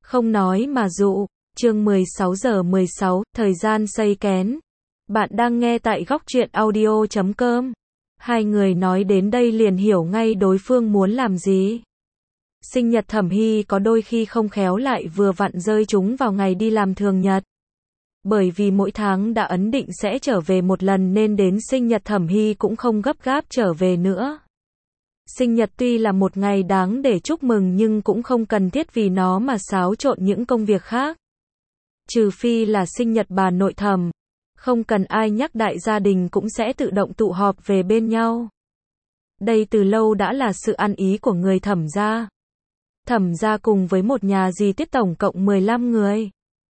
Không nói mà dụ. Chương 16:16, thời gian xây kén. Bạn đang nghe tại góc truyện audio.com. Hai người nói đến đây liền hiểu ngay đối phương muốn làm gì. Sinh nhật Thẩm Hy có đôi khi không khéo lại vừa vặn rơi chúng vào ngày đi làm thường nhật. Bởi vì mỗi tháng đã ấn định sẽ trở về một lần nên đến sinh nhật Thẩm Hy cũng không gấp gáp trở về nữa. Sinh nhật tuy là một ngày đáng để chúc mừng nhưng cũng không cần thiết vì nó mà xáo trộn những công việc khác. Trừ phi là sinh nhật bà nội Thẩm, không cần ai nhắc đại gia đình cũng sẽ tự động tụ họp về bên nhau. Đây từ lâu đã là sự ăn ý của người Thẩm gia. Thẩm gia cùng với một nhà dì Tiết tổng cộng 15 người.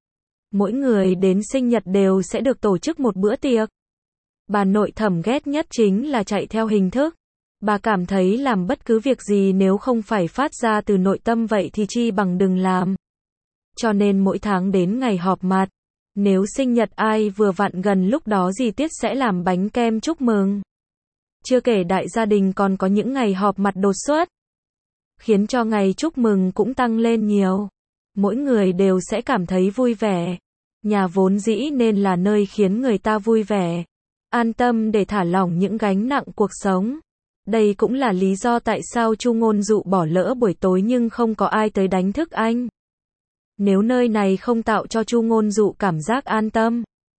Mỗi người đến sinh nhật đều sẽ được tổ chức một bữa tiệc. Bà nội Thẩm ghét nhất chính là chạy theo hình thức. Bà cảm thấy làm bất cứ việc gì nếu không phải phát ra từ nội tâm vậy thì chi bằng đừng làm. Cho nên mỗi tháng đến ngày họp mặt, nếu sinh nhật ai vừa vặn gần lúc đó dì Tiết sẽ làm bánh kem chúc mừng. Chưa kể đại gia đình còn có những ngày họp mặt đột xuất, khiến cho ngày chúc mừng cũng tăng lên nhiều. Mỗi người đều sẽ cảm thấy vui vẻ. Nhà vốn dĩ nên là nơi khiến người ta vui vẻ, an tâm để thả lỏng những gánh nặng cuộc sống. Đây cũng là lý do tại sao Chu Ngôn Dụ bỏ lỡ buổi tối nhưng không có ai tới đánh thức anh. Nếu nơi này không tạo cho Chu Ngôn Dụ cảm giác an tâm,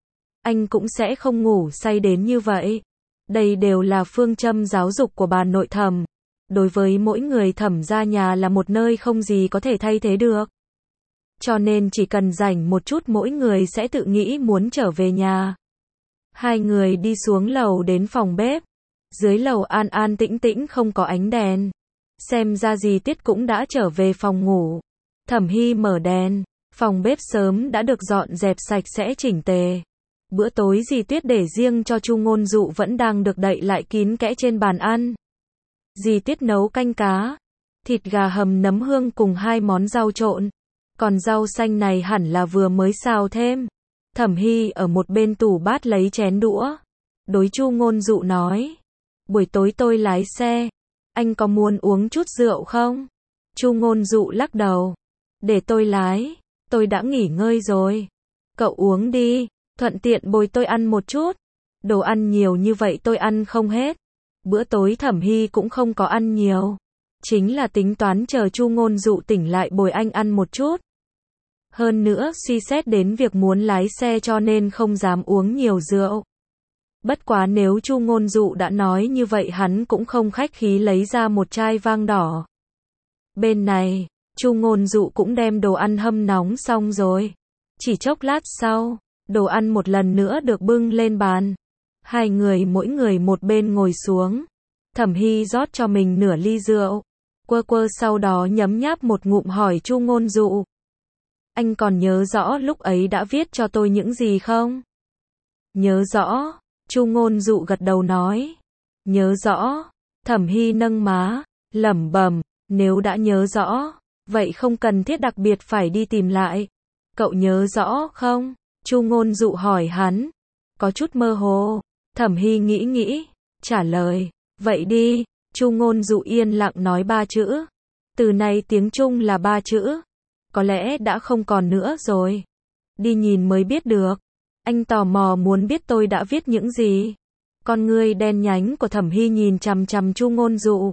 anh cũng sẽ không ngủ say đến như vậy. Đây đều là phương châm giáo dục của bà nội Thẩm. Đối với mỗi người Thẩm gia nhà là một nơi không gì có thể thay thế được. Cho nên chỉ cần rảnh một chút mỗi người sẽ tự nghĩ muốn trở về nhà. Hai người đi xuống lầu đến phòng bếp. Dưới lầu an an tĩnh tĩnh không có ánh đèn. Xem ra dì Tiết cũng đã trở về phòng ngủ. Thẩm Hy mở đèn. Phòng bếp sớm đã được dọn dẹp sạch sẽ chỉnh tề. Bữa tối dì Tiết để riêng cho Chu Ngôn Dụ vẫn đang được đậy lại kín kẽ trên bàn ăn. Dì Tiết nấu canh cá, thịt gà hầm nấm hương cùng 2 món rau trộn. Còn rau xanh này hẳn là vừa mới xào thêm. Thẩm Hy ở một bên tủ bát lấy chén đũa. Đối Chu Ngôn Dụ nói. Buổi tối tôi lái xe. Anh có muốn uống chút rượu không? Chu Ngôn Dụ lắc đầu. Để tôi lái. Tôi đã nghỉ ngơi rồi. Cậu uống đi. Thuận tiện bồi tôi ăn một chút. Đồ ăn nhiều như vậy tôi ăn không hết. Bữa tối Thẩm Hy cũng không có ăn nhiều. Chính là tính toán chờ Chu Ngôn Dụ tỉnh lại bồi anh ăn một chút. Hơn nữa suy xét đến việc muốn lái xe cho nên không dám uống nhiều rượu. Bất quá nếu Chu Ngôn Dụ đã nói như vậy hắn cũng không khách khí lấy ra một chai vang đỏ. Bên này, Chu Ngôn Dụ cũng đem đồ ăn hâm nóng xong rồi. Chỉ chốc lát sau, đồ ăn một lần nữa được bưng lên bàn. Hai người mỗi người một bên ngồi xuống. Thẩm Hy rót cho mình nửa ly rượu. Quơ sau đó nhấm nháp một ngụm hỏi Chu Ngôn Dụ. Anh còn nhớ rõ lúc ấy đã viết cho tôi những gì không? Nhớ rõ. Chu Ngôn Dụ gật đầu nói. Nhớ rõ. Thẩm Hy nâng má, lẩm bẩm, nếu đã nhớ rõ, vậy không cần thiết đặc biệt phải đi tìm lại. Cậu nhớ rõ không? Chu Ngôn Dụ hỏi hắn. Có chút mơ hồ. Thẩm Hy nghĩ, trả lời. Vậy đi. Chu Ngôn Dụ yên lặng nói 3 chữ. Từ này tiếng Trung là 3 chữ. Có lẽ đã không còn nữa rồi. Đi nhìn mới biết được. Anh tò mò muốn biết tôi đã viết những gì. Con ngươi đen nhánh của Thẩm Hy nhìn chằm chằm Chu Ngôn Dụ.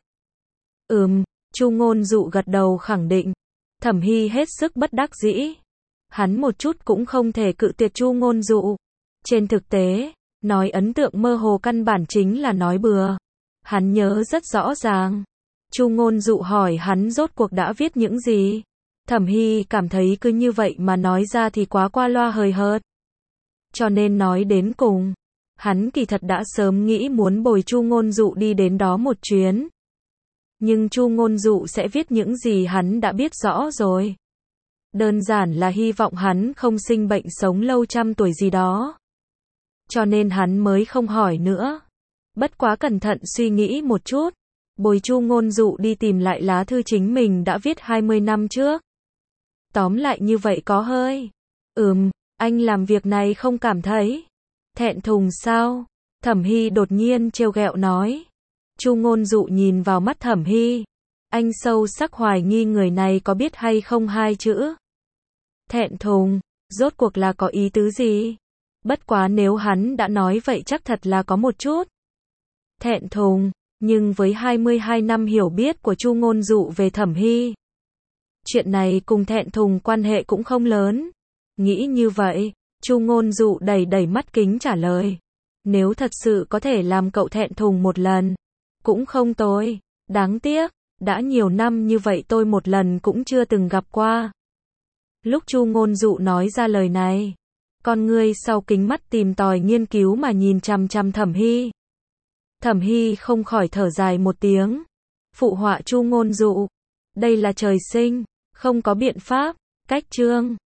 Chu Ngôn Dụ gật đầu khẳng định. Thẩm Hy hết sức bất đắc dĩ. Hắn một chút cũng không thể cự tuyệt Chu Ngôn Dụ. Trên thực tế, nói ấn tượng mơ hồ căn bản chính là nói bừa. Hắn nhớ rất rõ ràng. Chu Ngôn Dụ hỏi hắn rốt cuộc đã viết những gì. Thẩm Hy cảm thấy cứ như vậy mà nói ra thì quá qua loa hời hợt. Cho nên nói đến cùng, hắn kỳ thật đã sớm nghĩ muốn bồi Chu Ngôn Dụ đi đến đó một chuyến. Nhưng Chu Ngôn Dụ sẽ viết những gì hắn đã biết rõ rồi. Đơn giản là hy vọng hắn không sinh bệnh sống lâu trăm tuổi gì đó. Cho nên hắn mới không hỏi nữa. Bất quá cẩn thận suy nghĩ một chút. Bồi Chu Ngôn Dụ đi tìm lại lá thư chính mình đã viết 20 năm trước. Tóm lại như vậy có hơi. Anh làm việc này không cảm thấy thẹn thùng sao? Thẩm Hy đột nhiên trêu ghẹo nói. Chu Ngôn Dụ nhìn vào mắt Thẩm Hy. Anh sâu sắc hoài nghi người này có biết hay không 2 chữ. Thẹn thùng, rốt cuộc là có ý tứ gì? Bất quá nếu hắn đã nói vậy chắc thật là có một chút thẹn thùng, nhưng với 22 năm hiểu biết của Chu Ngôn Dụ về Thẩm Hy, chuyện này cùng thẹn thùng quan hệ cũng không lớn. Nghĩ như vậy, Chu Ngôn Dụ đẩy đẩy mắt kính trả lời. Nếu thật sự có thể làm cậu thẹn thùng một lần, cũng không tồi. Đáng tiếc, đã nhiều năm như vậy tôi một lần cũng chưa từng gặp qua. Lúc Chu Ngôn Dụ nói ra lời này, con ngươi sau kính mắt tìm tòi nghiên cứu mà nhìn chằm chằm Thẩm Hy. Thẩm Hy không khỏi thở dài một tiếng. Phụ họa Chu Ngôn Dụ. Đây là trời sinh, không có biện pháp. Cách chương